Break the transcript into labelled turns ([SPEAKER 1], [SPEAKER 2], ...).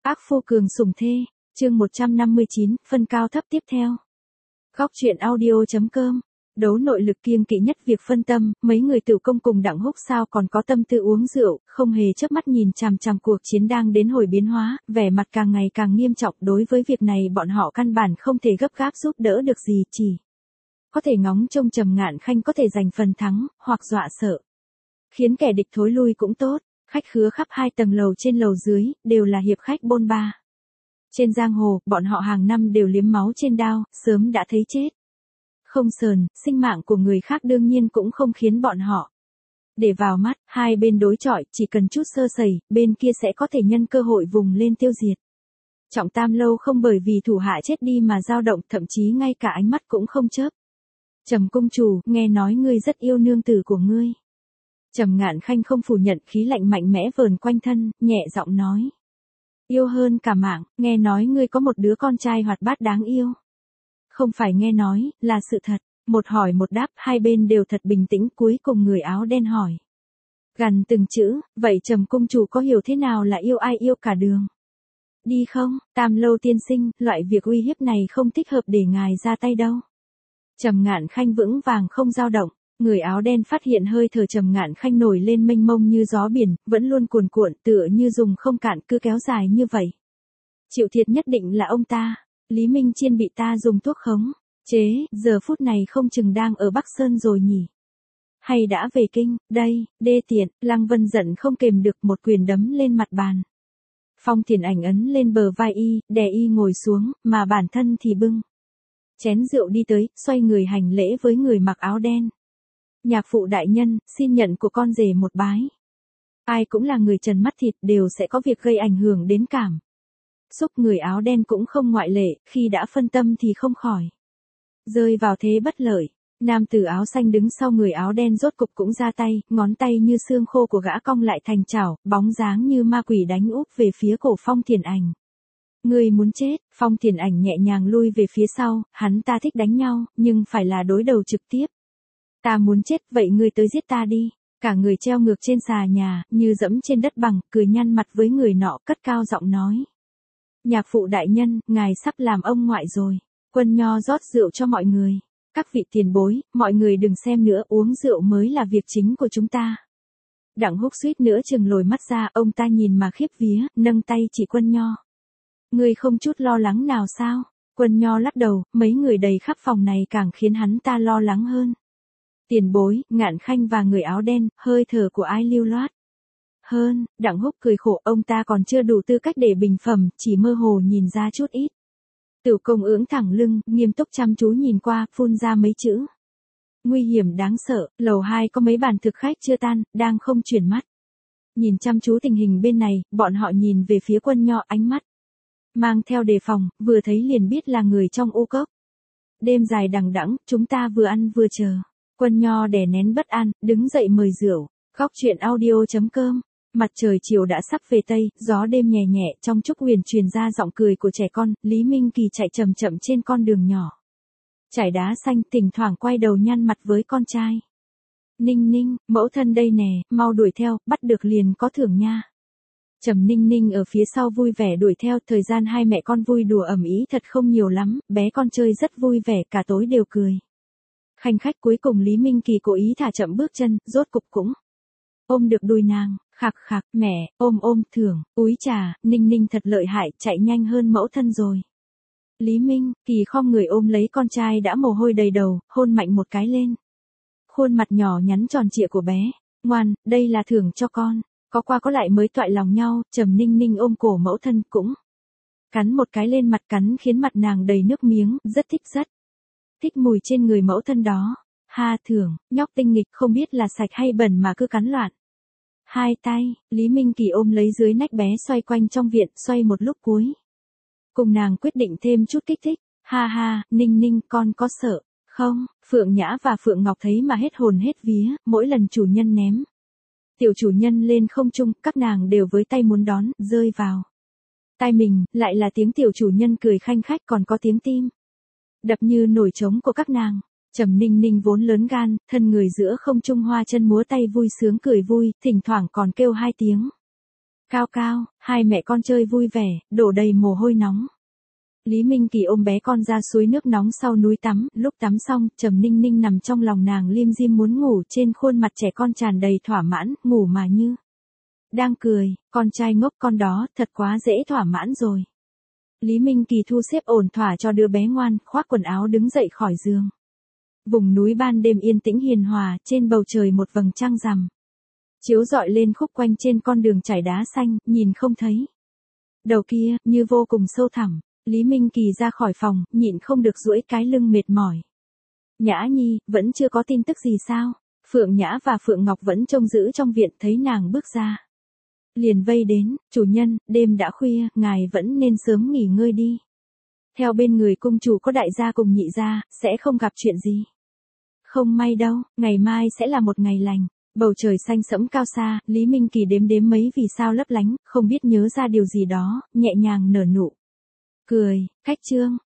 [SPEAKER 1] Ác phu cường sủng thê, chương 159, phân cao thấp tiếp theo. Góc truyện audio.com. Đấu nội lực kiêng kỵ nhất việc phân tâm, mấy người Tiểu Công cùng Đặng Húc sao còn có tâm tư uống rượu, không hề chớp mắt nhìn chằm chằm cuộc chiến đang đến hồi biến hóa, vẻ mặt càng ngày càng nghiêm trọng. Đối với việc này bọn họ căn bản không thể gấp gáp giúp đỡ được gì, chỉ có thể ngóng trông Trầm Ngạn Khanh có thể giành phần thắng, hoặc dọa sợ, khiến kẻ địch thối lui cũng tốt. Khách khứa khắp hai tầng lầu trên lầu dưới, đều là hiệp khách bôn ba. Trên giang hồ, bọn họ hàng năm đều liếm máu trên đao, sớm đã thấy chết không sờn, sinh mạng của người khác đương nhiên cũng không khiến bọn họ để vào mắt. Hai bên đối chọi, chỉ cần chút sơ sẩy, bên kia sẽ có thể nhân cơ hội vùng lên tiêu diệt. Trọng Tam lâu không bởi vì thủ hạ chết đi mà dao động, thậm chí ngay cả ánh mắt cũng không chớp. Trầm cung chủ, nghe nói ngươi rất yêu nương tử của ngươi. Trầm Ngạn Khanh không phủ nhận, khí lạnh mạnh mẽ vờn quanh thân, nhẹ giọng nói. Yêu hơn cả mạng, nghe nói ngươi có một đứa con trai hoạt bát đáng yêu. Không phải nghe nói, là sự thật. Một hỏi một đáp, hai bên đều thật bình tĩnh. Cuối cùng người áo đen hỏi. Gằn từng chữ, vậy Trầm cung chủ có hiểu thế nào là yêu ai yêu cả đường? Đi không, Tam lâu tiên sinh, loại việc uy hiếp này không thích hợp để ngài ra tay đâu. Trầm Ngạn Khanh vững vàng không dao động. Người áo đen phát hiện hơi thở Trầm Ngạn Khanh nổi lên mênh mông như gió biển, vẫn luôn cuồn cuộn, tựa như dùng không cạn, cứ kéo dài như vậy. Chịu thiệt nhất định là ông ta. Lý Minh Chiên bị ta dùng thuốc khống chế, giờ phút này không chừng đang ở Bắc Sơn rồi nhỉ? Hay đã về kinh, đây, đê tiện. Lăng Vân giận không kềm được, một quyền đấm lên mặt bàn. Phong Thiền Ảnh ấn lên bờ vai y, đè y ngồi xuống, mà bản thân thì bưng chén rượu đi tới, xoay người hành lễ với người mặc áo đen. Nhạc phụ đại nhân, xin nhận của con rể một bái. Ai cũng là người trần mắt thịt, đều sẽ có việc gây ảnh hưởng đến cảm xúc. Người áo đen cũng không ngoại lệ, khi đã phân tâm thì không khỏi rơi vào thế bất lợi. Nam tử áo xanh đứng sau người áo đen rốt cục cũng ra tay, ngón tay như xương khô của gã cong lại thành chảo, bóng dáng như ma quỷ đánh úp về phía cổ Phong Thiền Ảnh. Ngươi muốn chết? Phong Thiền Ảnh nhẹ nhàng lui về phía sau, hắn ta thích đánh nhau, nhưng phải là đối đầu trực tiếp. Ta muốn chết, vậy ngươi tới giết ta đi. Cả người treo ngược trên xà nhà, như dẫm trên đất bằng, cười nhăn mặt với người nọ, cất cao giọng nói. Nhạc phụ đại nhân, ngài sắp làm ông ngoại rồi. Quân Nho rót rượu cho mọi người. Các vị tiền bối, mọi người đừng xem nữa, uống rượu mới là việc chính của chúng ta. Đặng Húc suýt nữa chừng lồi mắt ra, ông ta nhìn mà khiếp vía, nâng tay chỉ Quân Nho. Ngươi không chút lo lắng nào sao? Quân Nho lắc đầu, mấy người đầy khắp phòng này càng khiến hắn ta lo lắng hơn. Tiền bối, Ngạn Khanh và người áo đen, hơi thở của ai lưu loát hơn? Đặng Húc cười khổ, ông ta còn chưa đủ tư cách để bình phẩm, chỉ mơ hồ nhìn ra chút ít. Tiểu Công ưỡn thẳng lưng, nghiêm túc chăm chú nhìn qua, phun ra mấy chữ. Nguy hiểm đáng sợ. Lầu 2 có mấy bàn thực khách chưa tan, đang không chuyển mắt. Nhìn chăm chú tình hình bên này, bọn họ nhìn về phía Quân Nho, ánh mắt mang theo đề phòng, vừa thấy liền biết là người trong u cốc. Đêm dài đằng đẵng, chúng ta vừa ăn vừa chờ. Quân Nho đè nén bất an, đứng dậy mời rượu. Góc truyện audio.com. Mặt trời chiều đã sắp về tây, gió đêm nhẹ nhẹ, trong Trúc Huyền truyền ra giọng cười của trẻ con. Lý Minh Kỳ chạy chậm chậm trên con đường nhỏ trải đá xanh, thỉnh thoảng quay đầu nhăn mặt với con trai. Ninh Ninh, mẫu thân đây nè, mau đuổi theo, bắt được liền có thưởng nha. Trầm Ninh Ninh ở phía sau vui vẻ đuổi theo, thời gian hai mẹ con vui đùa ầm ĩ thật không nhiều lắm, bé con chơi rất vui vẻ, cả tối đều cười. Khanh khách. Cuối cùng Lý Minh Kỳ cố ý thả chậm bước chân, rốt cục cũng ôm được đùi nàng. Khạc khạc, mẹ, ôm, thưởng, úi trà, Ninh Ninh thật lợi hại, chạy nhanh hơn mẫu thân rồi. Lý Minh Kỳ khom người ôm lấy con trai đã mồ hôi đầy đầu, hôn mạnh một cái lên khuôn mặt nhỏ nhắn tròn trịa của bé. Ngoan, đây là thưởng cho con. Có qua có lại mới toại lòng nhau. Trầm Ninh Ninh ôm cổ mẫu thân cũng cắn một cái lên mặt, cắn khiến mặt nàng đầy nước miếng, rất thích mùi trên người mẫu thân đó. Ha thưởng, nhóc tinh nghịch, không biết là sạch hay bẩn mà cứ cắn loạn hai tay. Lý Minh Kỳ ôm lấy dưới nách bé xoay quanh trong viện, xoay một lúc cuối cùng nàng quyết định thêm chút kích thích. Ha ha, Ninh Ninh, con có sợ không? Phượng Nhã và Phượng Ngọc thấy mà hết hồn hết vía, mỗi lần chủ nhân ném tiểu chủ nhân lên không trung, các nàng đều với tay muốn đón, rơi vào tai mình, lại là tiếng tiểu chủ nhân cười khanh khách, còn có tiếng tim đập như nổi trống của các nàng. Trầm Ninh Ninh vốn lớn gan, thân người giữa không trung hoa chân múa tay vui sướng cười vui, thỉnh thoảng còn kêu hai tiếng. Cao cao, hai mẹ con chơi vui vẻ, đổ đầy mồ hôi nóng. Lý Minh Kỳ ôm bé con ra suối nước nóng sau núi tắm, lúc tắm xong, Trầm Ninh Ninh nằm trong lòng nàng lim dim muốn ngủ, trên khuôn mặt trẻ con tràn đầy thỏa mãn, ngủ mà như đang cười, con trai ngốc con đó, thật quá dễ thỏa mãn rồi. Lý Minh Kỳ thu xếp ổn thỏa cho đứa bé ngoan, khoác quần áo đứng dậy khỏi giường. Vùng núi ban đêm yên tĩnh hiền hòa, trên bầu trời một vầng trăng rằm chiếu rọi lên khúc quanh trên con đường trải đá xanh, nhìn không thấy. Đầu kia, như vô cùng sâu thẳm, Lý Minh Kỳ ra khỏi phòng, nhịn không được duỗi cái lưng mệt mỏi. Nhã Nhi, vẫn chưa có tin tức gì sao? Phượng Nhã và Phượng Ngọc vẫn trông giữ trong viện, thấy nàng bước ra. Liền vây đến, chủ nhân, đêm đã khuya, ngài vẫn nên sớm nghỉ ngơi đi. Theo bên người cung chủ có đại gia cùng nhị gia, sẽ không gặp chuyện gì. Không may đâu, ngày mai sẽ là một ngày lành. Bầu trời xanh sẫm cao xa, Lý Minh Kỳ đếm đếm mấy vì sao lấp lánh, không biết nhớ ra điều gì đó, nhẹ nhàng nở nụ cười, cách chương.